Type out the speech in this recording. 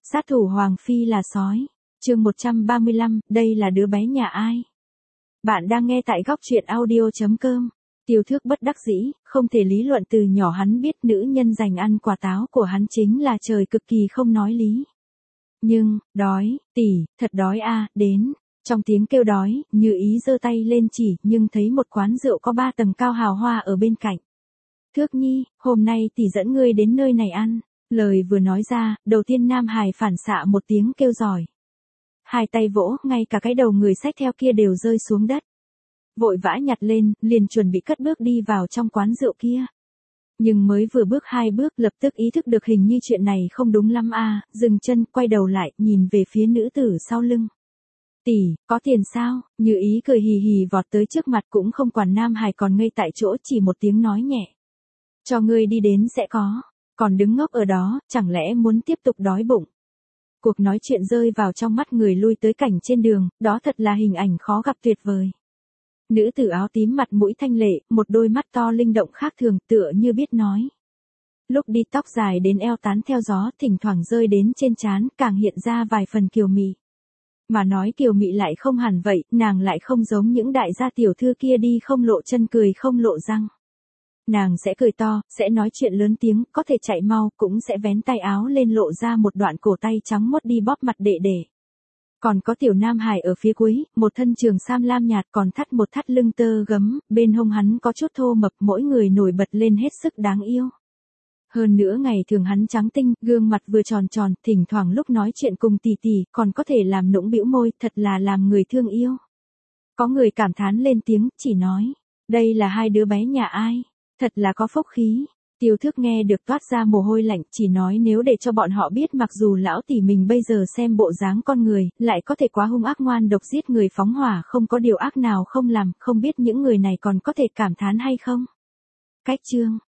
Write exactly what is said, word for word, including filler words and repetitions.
Sát thủ Hoàng Phi là sói. Chương một trăm ba mươi lăm, đây là đứa bé nhà ai? Bạn đang nghe tại góc truyện audio chấm com. Tiêu Thước bất đắc dĩ, không thể lý luận từ nhỏ hắn biết nữ nhân dành ăn quả táo của hắn chính là trời cực kỳ không nói lý. Nhưng, đói, tỷ, thật đói a, đến. Trong tiếng kêu đói, Như Ý giơ tay lên chỉ, nhưng thấy một quán rượu có ba tầng cao hào hoa ở bên cạnh. Thước nhi, hôm nay tỷ dẫn ngươi đến nơi này ăn. Lời vừa nói ra, đầu tiên Nam Hải phản xạ một tiếng kêu giỏi. Hai tay vỗ, ngay cả cái đầu người xách theo kia đều rơi xuống đất. Vội vã nhặt lên, liền chuẩn bị cất bước đi vào trong quán rượu kia. Nhưng mới vừa bước hai bước, lập tức ý thức được hình như chuyện này không đúng lắm a, dừng chân, quay đầu lại, nhìn về phía nữ tử sau lưng. Tỷ, có tiền sao? Như Ý cười hì hì vọt tới trước mặt, cũng không quản Nam Hải còn ngây tại chỗ, chỉ một tiếng nói nhẹ. Cho ngươi đi đến sẽ có. Còn đứng ngốc ở đó, chẳng lẽ muốn tiếp tục đói bụng? Cuộc nói chuyện rơi vào trong mắt người lui tới cảnh trên đường, đó thật là hình ảnh khó gặp tuyệt vời. Nữ tử áo tím mặt mũi thanh lệ, một đôi mắt to linh động khác thường, tựa như biết nói. Lúc đi tóc dài đến eo tán theo gió, thỉnh thoảng rơi đến trên trán, càng hiện ra vài phần kiều mị. Mà nói kiều mị lại không hẳn vậy, nàng lại không giống những đại gia tiểu thư kia đi không lộ chân cười không lộ răng. Nàng sẽ cười to, sẽ nói chuyện lớn tiếng, có thể chạy mau, cũng sẽ vén tay áo lên lộ ra một đoạn cổ tay trắng muốt đi bóp mặt đệ đệ. Còn có tiểu Nam Hải ở phía cuối, một thân trường sam lam nhạt còn thắt một thắt lưng tơ gấm, bên hông hắn có chút thô mập, mỗi người nổi bật lên hết sức đáng yêu. Hơn nữa ngày thường hắn trắng tinh, gương mặt vừa tròn tròn, thỉnh thoảng lúc nói chuyện cùng tỷ tỷ, còn có thể làm nũng bĩu môi, thật là làm người thương yêu. Có người cảm thán lên tiếng, chỉ nói, đây là hai đứa bé nhà ai? Thật là có phúc khí. Tiêu Thước nghe được toát ra mồ hôi lạnh, chỉ nói nếu để cho bọn họ biết mặc dù lão tỷ mình bây giờ xem bộ dáng con người, lại có thể quá hung ác ngoan độc giết người phóng hỏa không có điều ác nào không làm, không biết những người này còn có thể cảm thán hay không. Cách chương,